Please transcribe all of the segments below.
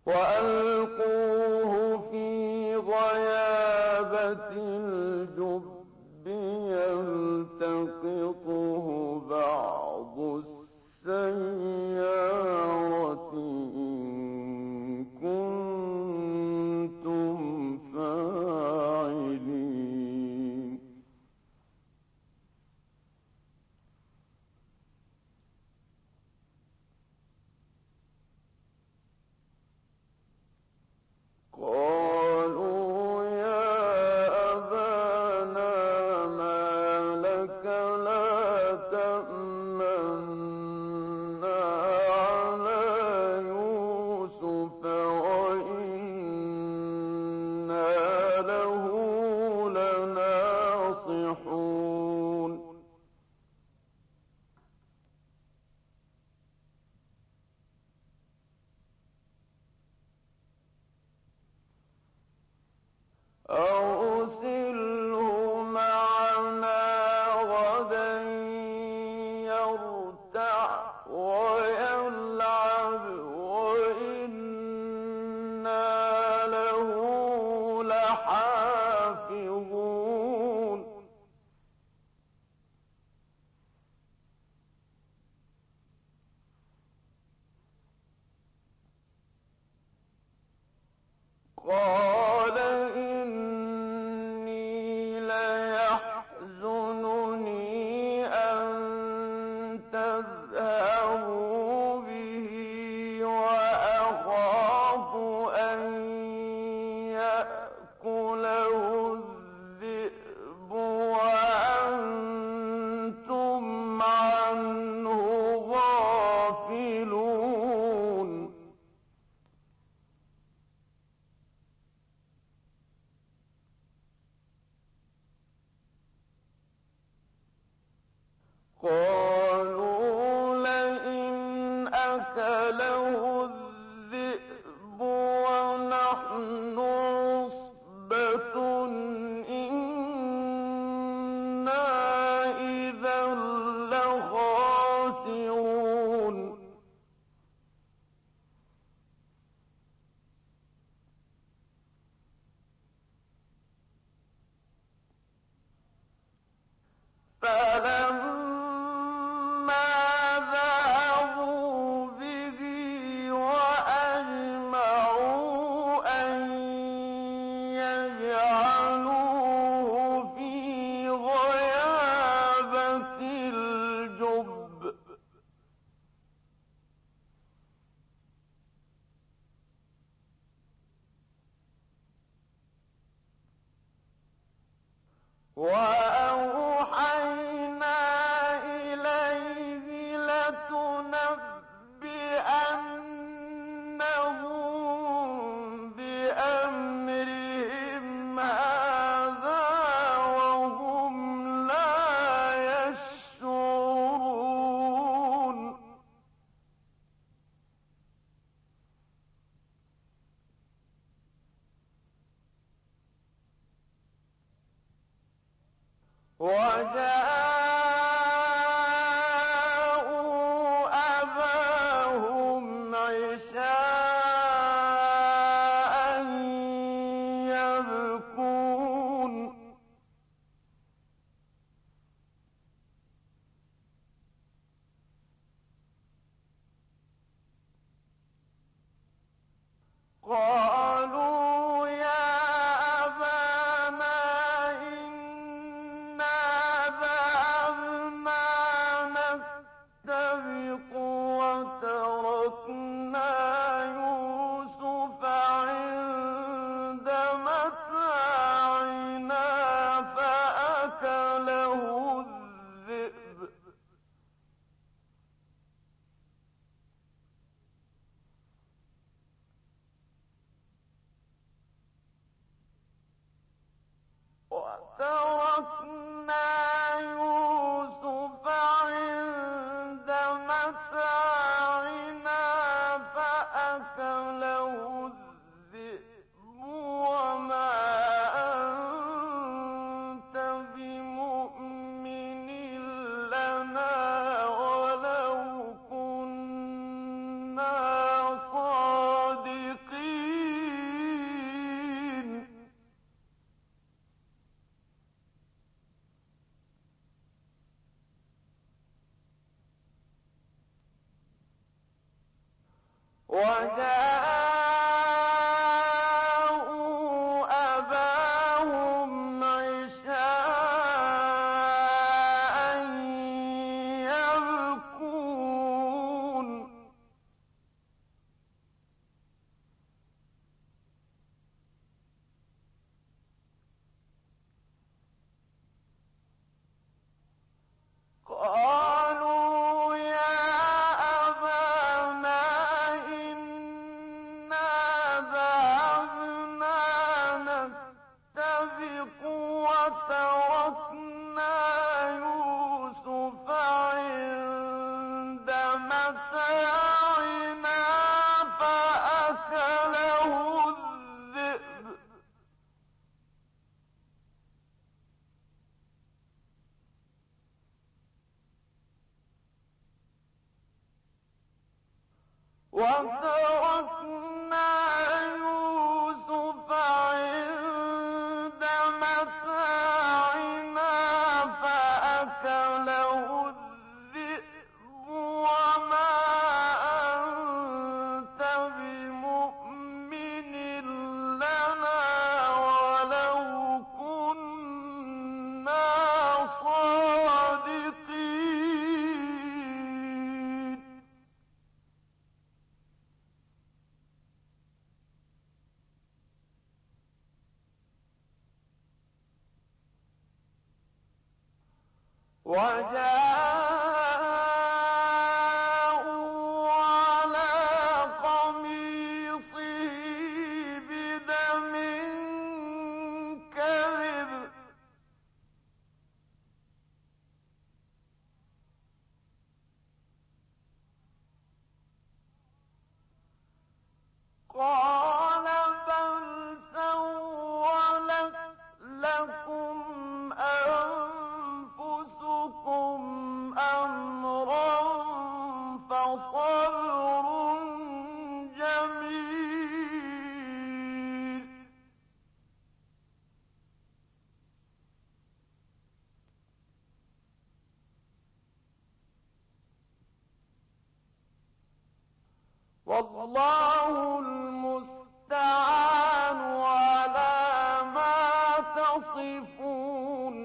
وألقوه في غيابة الجب يلتقطه بعض السيارة إن كنتم فاعلين قالوا يا أبانا ما لك لا تأمنا على يوسف وإنا له لناصحون أرسله معنا غدا يرتع ويلعب وإنا له لحافظون قال إني ليحزنني أن تذهبوا به وأخاف أن يأكله الذئب وأنتم عنه غافلون قالوا لئن أكله الذئب ونحن عصبة إنا إذا لخاسرون فلما ذهبوا به وأجمعوا أن يجعلوه في غيابة الجب وأوحينا إليه لتنبئنهم بأمرهم هذا وهم لا يشعرون وجاءوا أباهم عشاء يبكون قالوا يا أبانا إنا ذهبنا نستبق وتركنا يوسف عند متاعنا فأكله الذئب وتركنا يوسف عند متاعنا فأكله الذئب وما أنت بمؤمن لنا ولو كنا صادقين وجاءوا أباهم عشاء يبكون قالوا يا أبانا إنا ذهبنا نستبق وتركنا يوسف عند متاعنا فأكله الذئب وتركنا يوسف عند متاعنا فأكله الذئب وما أنت بمؤمن لنا ولو كنا صادقين وجاءوا على قميصه بدم كذب قال بل سولت لكم أنفسكم أمرا فصبر جميل والله المستعان على ما تصفون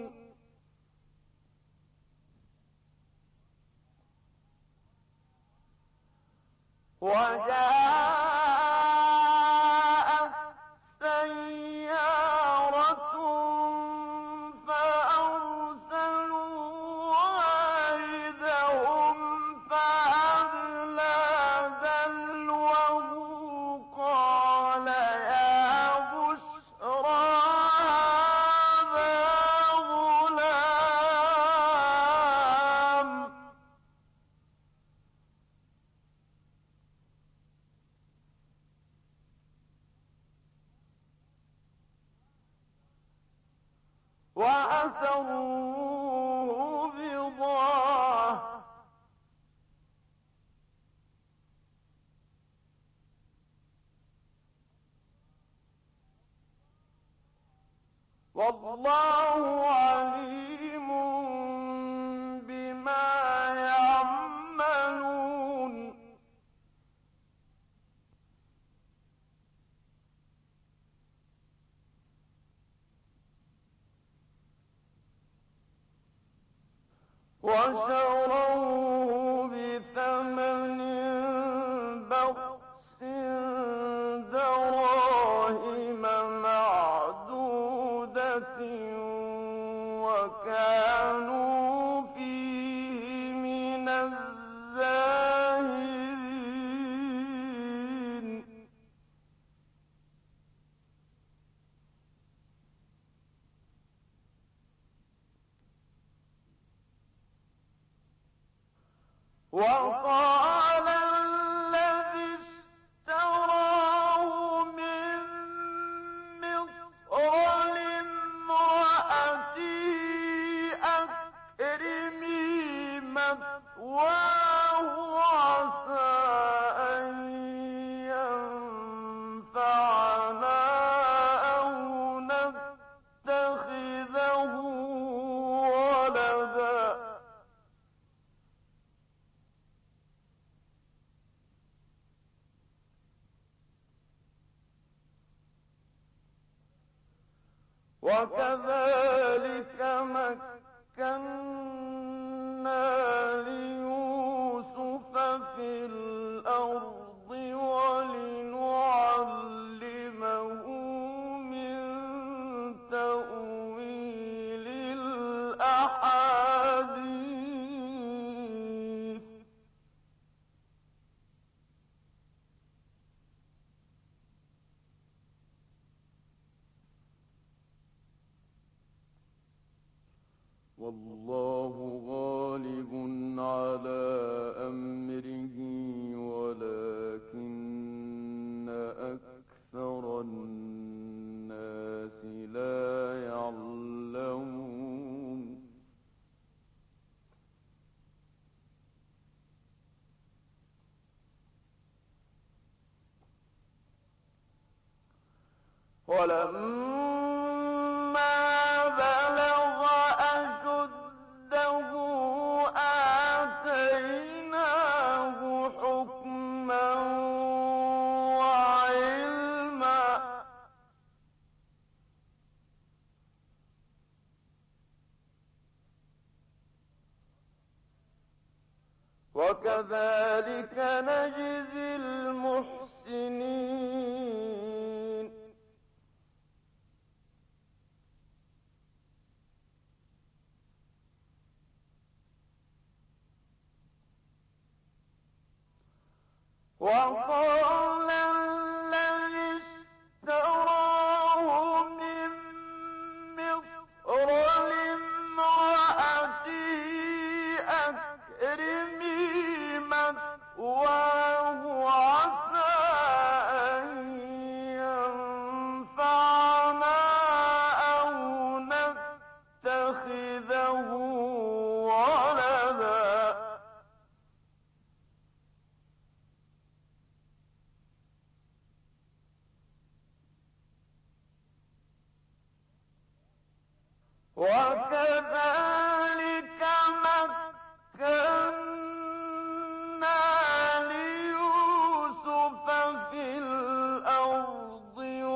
وجاءت سيارة فأرسلوا واردهم فأدلى دلوه قال يا بشرى هذا غلام وأسروه بضاعة والله عليم بما يعملون وشروه بثمن بخس دراهم معدودة وكانوا فيه من الزاهدين وقال الذي اشتراه من مصر لامرأته أكرمي مثواه عسى أن ينفعنا أو نتخذه ولدا وكذلك مكنا ليوسف في الأرض ولنعلمه من تأويل الأحاديث والله غالب على أمره ولكن أكثر الناس لا يعلمون ولما بلغ أشده آتيناه حكما وعلما وكذلك نجزي المحسنين وقال الذي اشتراه من مصر لامرأته أكرمي مثواه عسى أن ينفعنا أو نتخذه ولدا وكذلك مكنا ليوسف في الأرض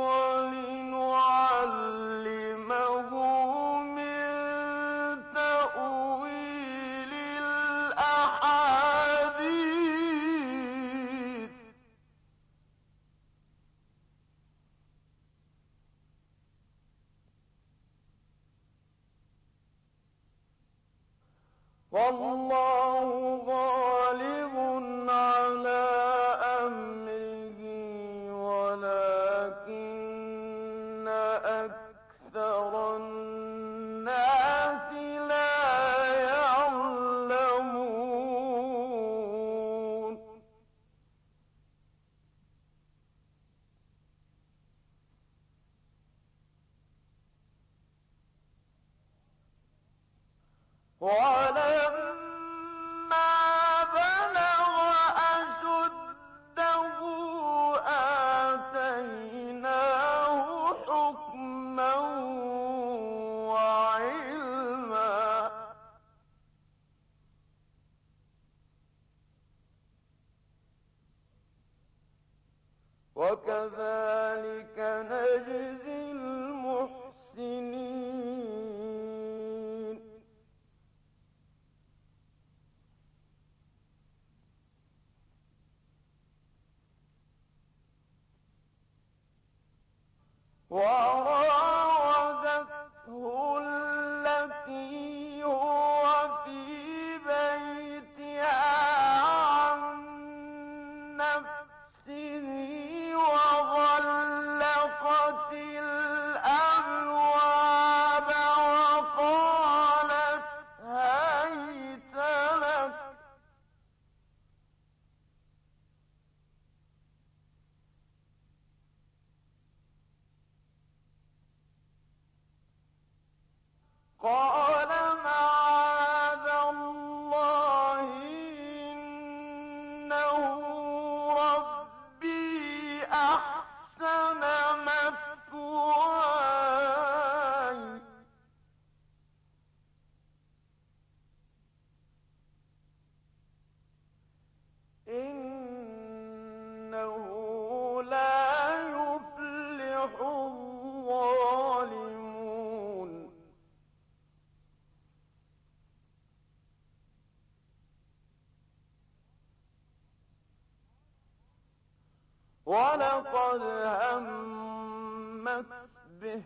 ولنعلمه من تأويل الأحاديث والله غالب على أمره ولكن أكثر الناس لا يعلمون ولما بلغ أشده آتيناه حكما وعلما وكذلك نجزي المحسنين وراودته التي هو في بيتها عن نفسه وغلقت ولقد همت به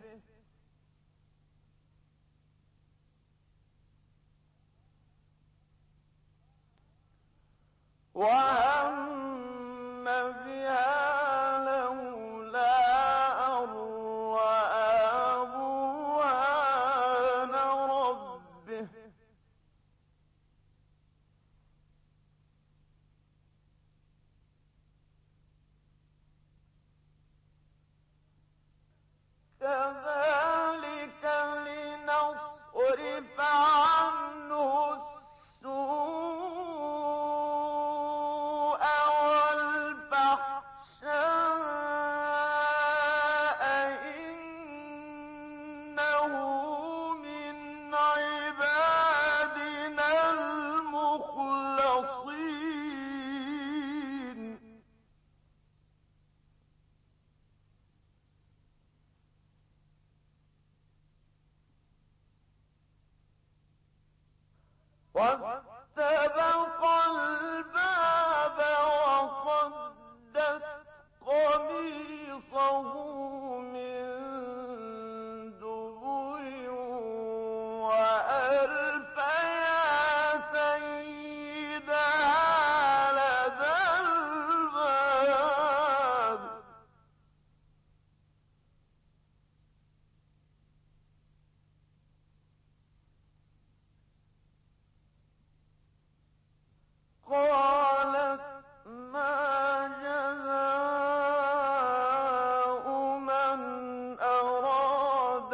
وهم بها لولا أن رأى برهان ربه كذلك لنصرف عنه السوء والفحشاء إنه من عبادنا المخلصين واستبق الباب وقدت قميصه من دبر وألف يا سيدها لدى الباب قالت ما جزاء من أراد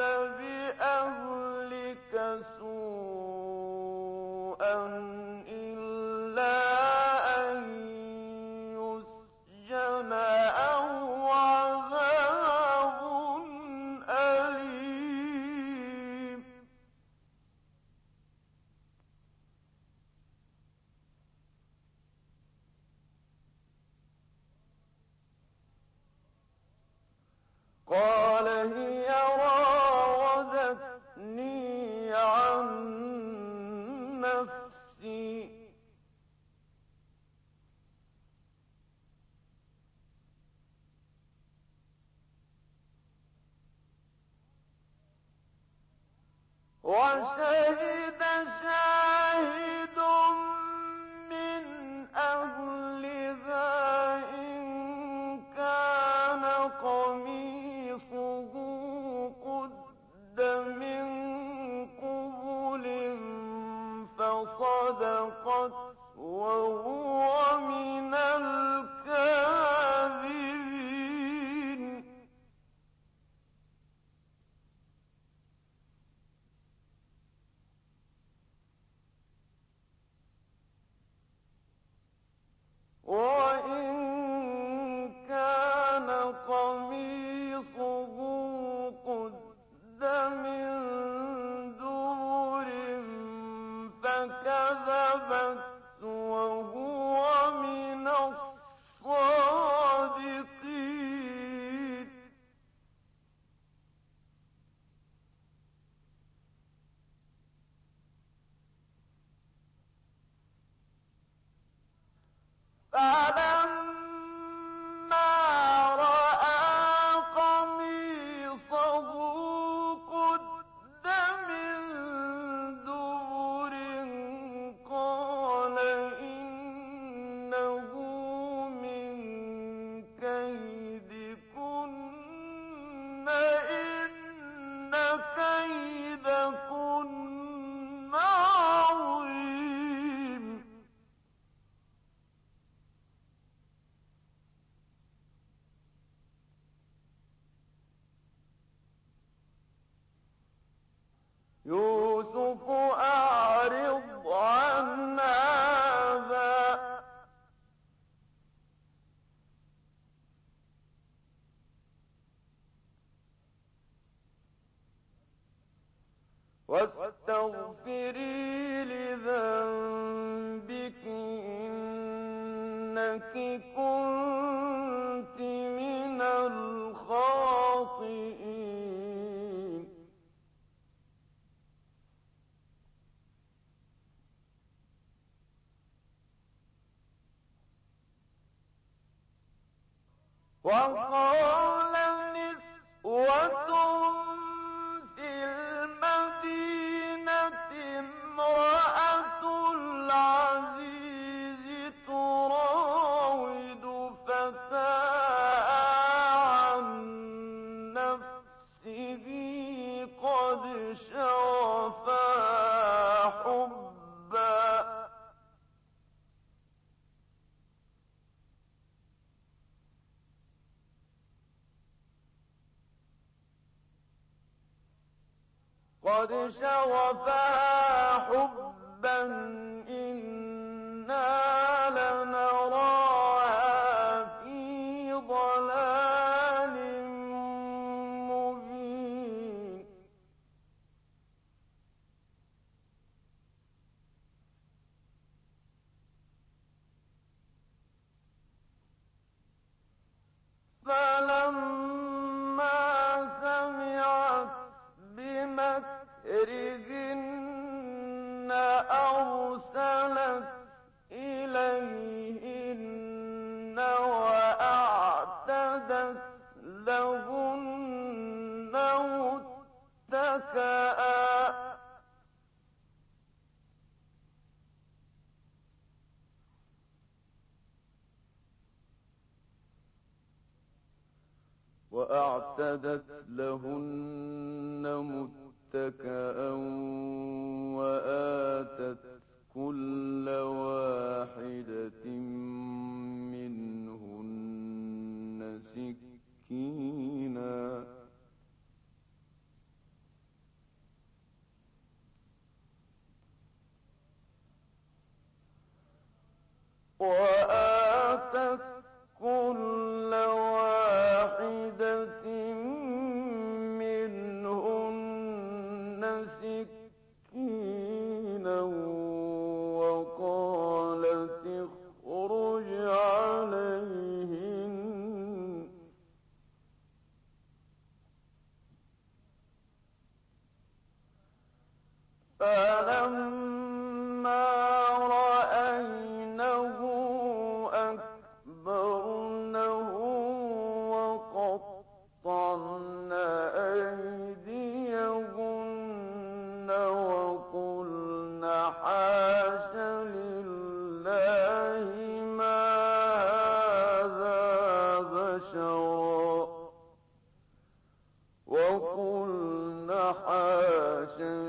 بأهلك سوءا إلا أن يسجن أو عذاب أليم قال هي راودتني عن نفسي وشهد شاهد من أهلها إن كان قميصه قد من قبل فصدقت وهو من الكاذبين وإن كان قميصه قد من دبر فكذبت وهو من الصادقين فلما رأى قميصه قد من دبر قال إنه من كيدكن إن كيدكن عظيم يوسف أعرض عن هذا واستغفري لذنبك إنك كنت من الخاطئين وقال نسوة في المدينة امرأة العزيز تراود فتاها عن نفسه قد شغفها حبا إنا لنراها في ضلال مبين فلما سمعت بمكرهن أرسلت إليهن وأعتدت لهن متكئا وآتت كل واحدة منهن سكينا وقالت اخرج عليهن فلما رأينه أكبرنه وقطعن أيديهن وقلن حاش لله ما هذا بشرا وقلن حاش